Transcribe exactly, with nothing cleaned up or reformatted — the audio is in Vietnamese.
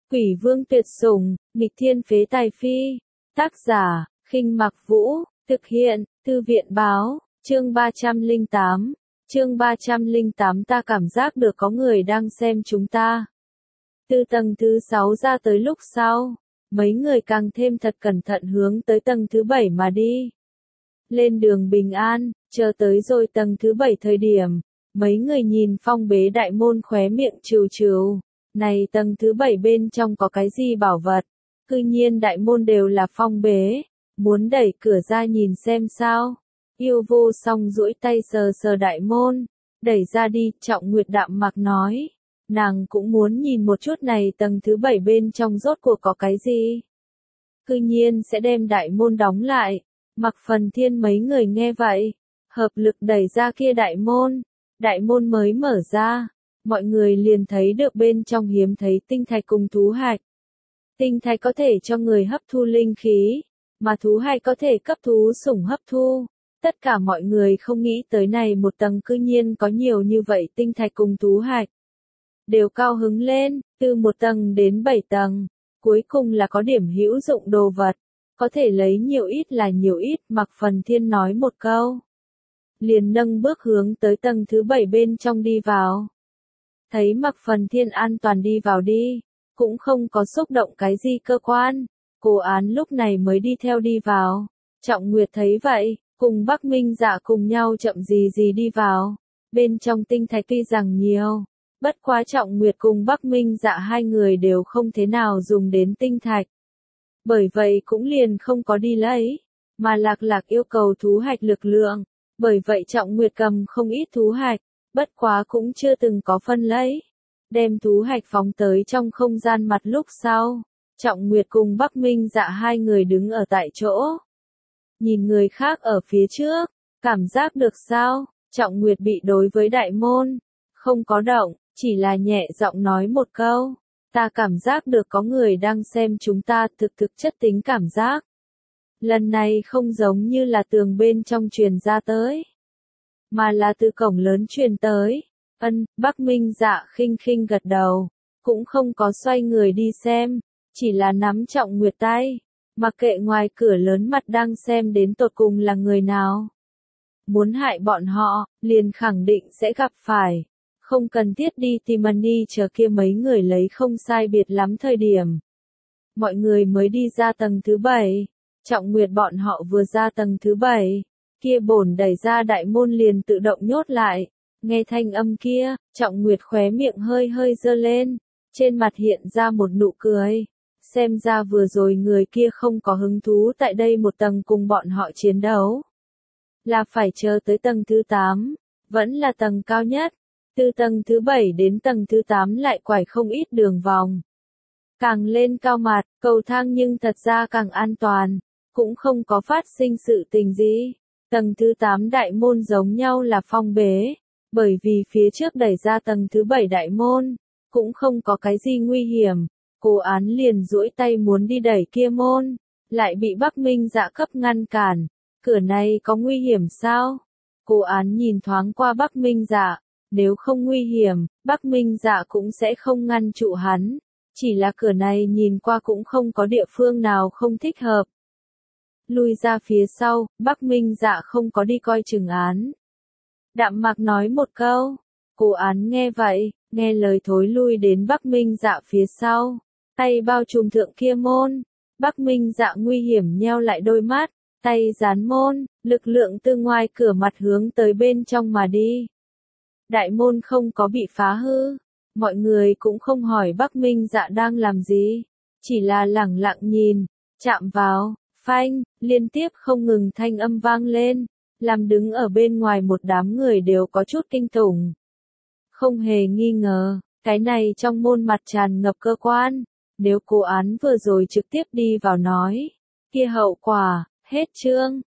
Quỷ vương tuyệt sủng, nghịch thiên phế tài phi. Tác giả, Khinh Mặc Vũ, thực hiện, Thư viện báo, chương ba trăm lẻ tám. Chương ba trăm lẻ tám ta cảm giác được có người đang xem chúng ta. Từ tầng thứ sáu ra tới lúc sau, mấy người càng thêm thật cẩn thận hướng tới tầng thứ bảy mà đi. Lên đường bình an, chờ tới rồi tầng thứ bảy thời điểm, mấy người nhìn phong bế đại môn khóe miệng trừ trừ. Này tầng thứ bảy bên trong có cái gì bảo vật? Cư nhiên đại môn đều là phong bế, muốn đẩy cửa ra nhìn xem sao. Yêu vô song duỗi tay sờ sờ đại môn, đẩy ra đi, Trọng Nguyệt đạm mạc nói. Nàng cũng muốn nhìn một chút này tầng thứ bảy bên trong rốt cuộc có cái gì. Cư nhiên sẽ đem đại môn đóng lại. Mặc Phần Thiên mấy người nghe vậy, hợp lực đẩy ra kia đại môn. Đại môn mới mở ra, mọi người liền thấy được bên trong hiếm thấy tinh thạch cùng thú hạch. Tinh thạch có thể cho người hấp thu linh khí, mà thú hạch có thể cấp thú sủng hấp thu. Tất cả mọi người không nghĩ tới này một tầng cư nhiên có nhiều như vậy tinh thạch cùng thú hạch. Đều cao hứng lên, từ một tầng đến bảy tầng, cuối cùng là có điểm hữu dụng đồ vật, có thể lấy nhiều ít là nhiều ít, Mặc Phần Thiên nói một câu. Liền nâng bước hướng tới tầng thứ bảy bên trong đi vào. Thấy Mặc Phần Thiên an toàn đi vào đi, cũng không có xúc động cái gì cơ quan, Cố Án lúc này mới đi theo đi vào. Trọng Nguyệt thấy vậy, cùng Bắc Minh Dạ cùng nhau chậm gì gì đi vào. Bên trong tinh thạch tuy rằng nhiều, bất quá Trọng Nguyệt cùng Bắc Minh Dạ hai người đều không thế nào dùng đến tinh thạch. Bởi vậy cũng liền không có đi lấy, mà Lạc Lạc yêu cầu thú hạch lực lượng, bởi vậy Trọng Nguyệt cầm không ít thú hạch, bất quá cũng chưa từng có phân lấy. Đem thú hạch phóng tới trong không gian mặt lúc sau, Trọng Nguyệt cùng Bắc Minh Dạ hai người đứng ở tại chỗ. Nhìn người khác ở phía trước, cảm giác được sao? Trọng Nguyệt bị đối với đại môn, không có động, chỉ là nhẹ giọng nói một câu. Ta cảm giác được có người đang xem chúng ta, thực thực chất tính cảm giác. Lần này không giống như là tường bên trong truyền ra tới, mà là từ cổng lớn truyền tới. Ân, Bắc Minh Dạ khinh khinh gật đầu, cũng không có xoay người đi xem, chỉ là nắm Trọng Nguyệt tay, mặc kệ ngoài cửa lớn mặt đang xem đến tột cùng là người nào. Muốn hại bọn họ, liền khẳng định sẽ gặp phải. Không cần thiết đi tìm Mani chờ kia mấy người lấy không sai biệt lắm thời điểm. Mọi người mới đi ra tầng thứ bảy. Trọng Nguyệt bọn họ vừa ra tầng thứ bảy, kia bổn đẩy ra đại môn liền tự động nhốt lại. Nghe thanh âm kia, Trọng Nguyệt khóe miệng hơi hơi dơ lên, trên mặt hiện ra một nụ cười. Xem ra vừa rồi người kia không có hứng thú tại đây một tầng cùng bọn họ chiến đấu. Là phải chờ tới tầng thứ tám, vẫn là tầng cao nhất. Từ tầng thứ bảy đến tầng thứ tám lại quải không ít đường vòng. Càng lên cao mặt, cầu thang nhưng thật ra càng an toàn, cũng không có phát sinh sự tình gì. Tầng thứ tám đại môn giống nhau là phong bế, bởi vì phía trước đẩy ra tầng thứ bảy đại môn, cũng không có cái gì nguy hiểm. Cố Án liền duỗi tay muốn đi đẩy kia môn, lại bị Bắc Minh Dạ cấp ngăn cản. Cửa này có nguy hiểm sao? Cố Án nhìn thoáng qua Bắc Minh Dạ. Nếu không nguy hiểm, Bắc Minh Dạ cũng sẽ không ngăn trụ hắn. Chỉ là cửa này nhìn qua cũng không có địa phương nào không thích hợp. Lui ra phía sau, Bắc Minh Dạ không có đi coi chừng án. Đạm mạc nói một câu. Cố Án nghe vậy, nghe lời thối lui đến Bắc Minh Dạ phía sau. Tay bao trùm thượng kia môn. Bắc Minh Dạ nguy hiểm nheo lại đôi mắt. Tay dán môn, lực lượng từ ngoài cửa mặt hướng tới bên trong mà đi. Đại môn không có bị phá hư, mọi người cũng không hỏi Bắc Minh Dạ đang làm gì, chỉ là lẳng lặng nhìn, chạm vào, phanh, liên tiếp không ngừng thanh âm vang lên, làm đứng ở bên ngoài một đám người đều có chút kinh tủng. Không hề nghi ngờ, cái này trong môn mặt tràn ngập cơ quan, nếu Cố Án vừa rồi trực tiếp đi vào nói, kia hậu quả, hết chương.